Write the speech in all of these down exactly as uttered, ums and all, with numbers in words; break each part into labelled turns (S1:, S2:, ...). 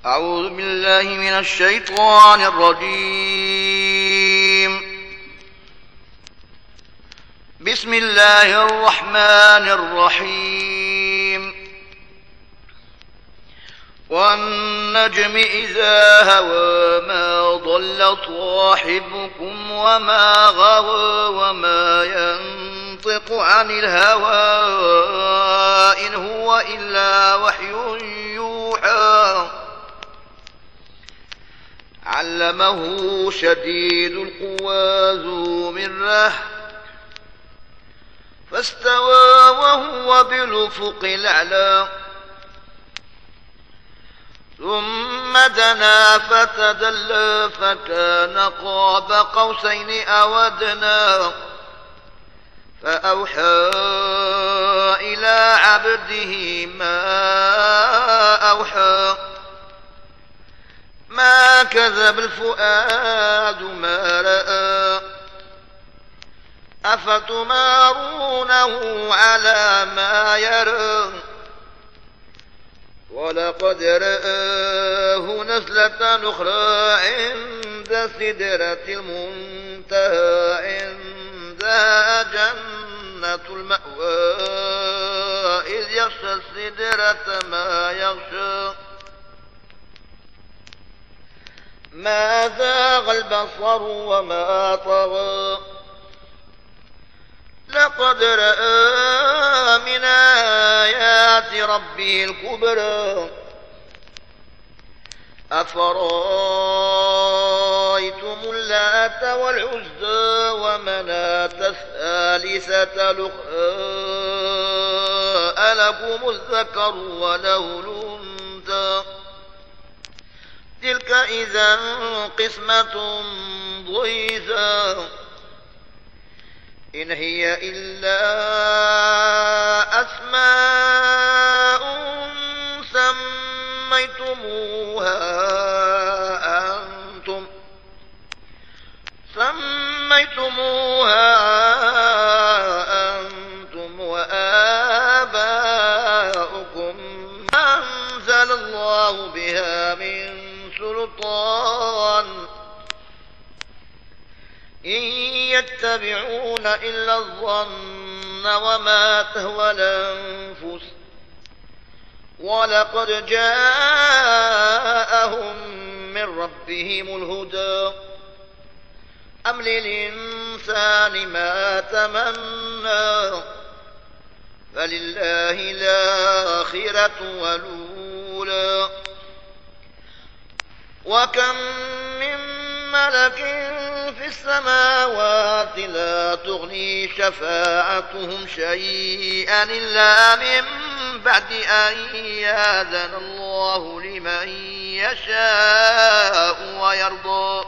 S1: أعوذ بالله من الشيطان الرجيم. بسم الله الرحمن الرحيم. والنجم إذا هوى ما ضل صاحبكم وما غوى وما ينطق عن الهوى إن هو إلا وحي يوحى علمه شديد القوى ذو مرة فاستوى وهو بالأفق الأعلى ثم دنا فتدلى فكان قاب قوسين أو أدنى فأوحى إلى عبده ما أوحى ما كذب الفؤاد ما رأى أفتمارونه على ما يرى ولقد رآه نزلة أخرى عند سدرة المنتهى عندها جنة المأوى إذ يغشى السدرة ما يغشى ما زاغ البصر وما طغى لقد رأى من آيات ربه الكبرى أفرأيتم اللات والعزى ومناة الثالثة الأخرى ألكم الذكر وله الأنثى تلك إذا قسمة ضيزى إن هي إلا أسماء سميتموها أنتم سميتموها أنتم وآباؤكم ما أنزل الله بها من سلطان إن يتبعون إلا الظن وما تهوى الأنفس ولقد جاءهم من ربهم الهدى أم للإنسان ما تمنى فلله الآخرة والأولى وكم من ملك في السماوات لا تغني شفاعتهم شيئا إلا من بعد أن يأذن الله لمن يشاء ويرضى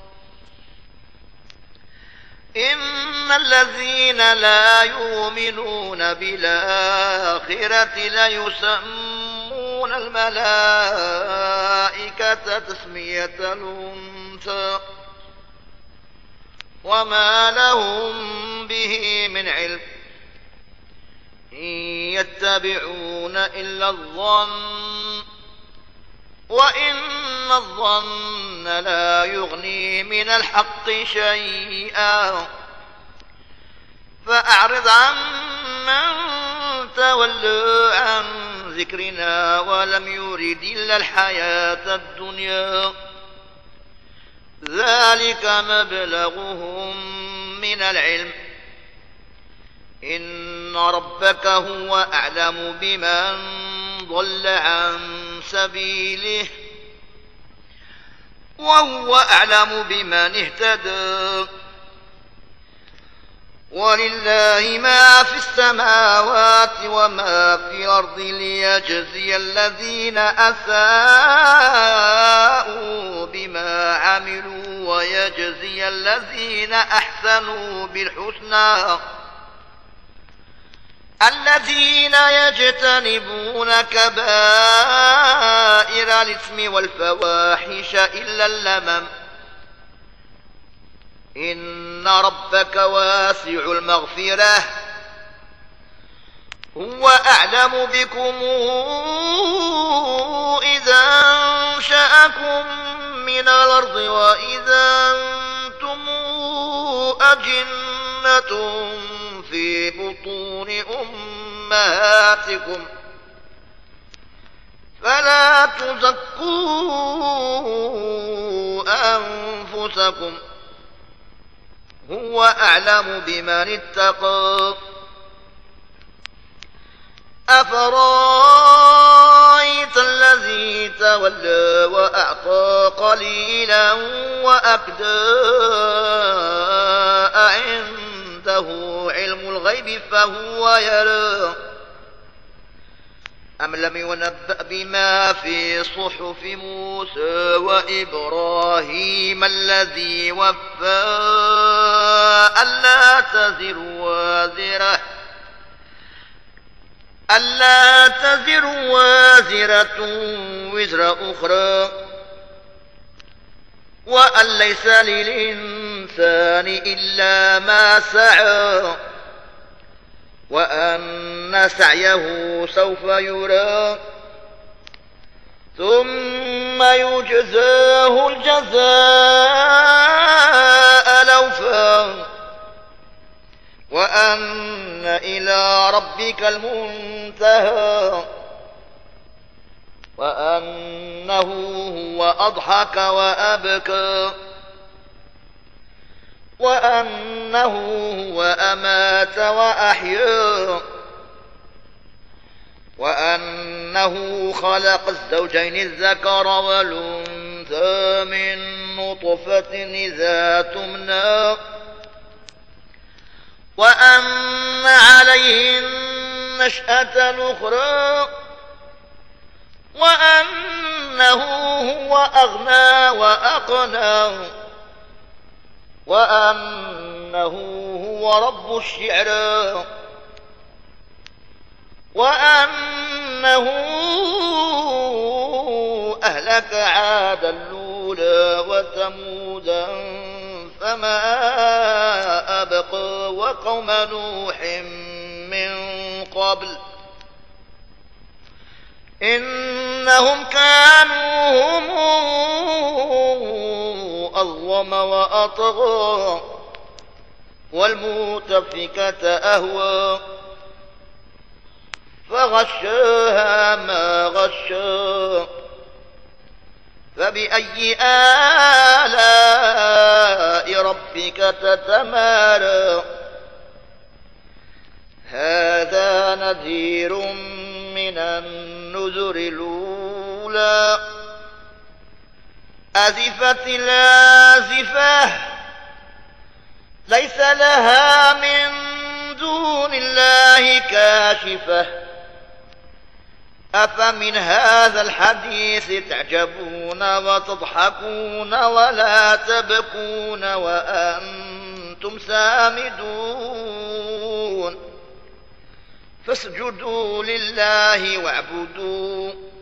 S1: إن الذين لا يؤمنون بالآخرة ليسمون الملائكة تسمية الأنثى وما لهم به من علم إن يتبعون إلا الظن وإن الظن لا يغني من الحق شيئا فأعرض عن من تولى عن ذكرنا ولم يرد إلا الحياة الدنيا ذلك مبلغهم من العلم إن ربك هو أعلم بمن ضل عن سبيله وهو أعلم بمن اهتدى ولله ما في السماوات وما في الأرض ليجزي الذين أساءوا بما عملوا ويجزي الذين أحسنوا بالحسنى الذين يجتنبون كبائر الإثم والفواحش إلا اللمم إن ربك واسع المغفرة هو أعلم بكم إذا أنشأكم من الأرض وإذا أنتم أجنة في بطون أمهاتكم فلا تزكوا أنفسكم هو أعلم بمن اتقى أفرأيت الذي تولى وأعطى قليلا وأكدى أعنده علم الغيب فهو يرى أم لم ينبأ بما في صحف موسى وإبراهيم الذي وفى ألا تزر وازرة ألا تزر وازرة وزر أخرى وأن ليس للإنسان إلا ما سعى وأن سعيه سوف يرى ثم يجزاه الجزاء الأوفى وأن إلى ربك المنتهى وأنه هو أضحك وأبكى وأنه هو أمات وأحيا وأنه خلق الزوجين الذكر والأنثى من نطفة إذا تمنى وأن عليه النشأة الأخرى وأنه هو أغنى وأقنى وأنه هو رب الشعرى وأنه أهلك عادا الأولى وثمودا فما أبقى وقوم نوح من قبل إنهم كانوا هم أظلم وأطغى والمؤتفكة أهوى فغشاها ما غشا فبأي آلاء ربك تتمارى هذا نذير من النذر الأولى أزفت الآزفة ليس لها من دون الله كاشفة أفمن هذا الحديث تعجبون وتضحكون ولا تبكون وأنتم سامدون فاسجدوا لله واعبدوا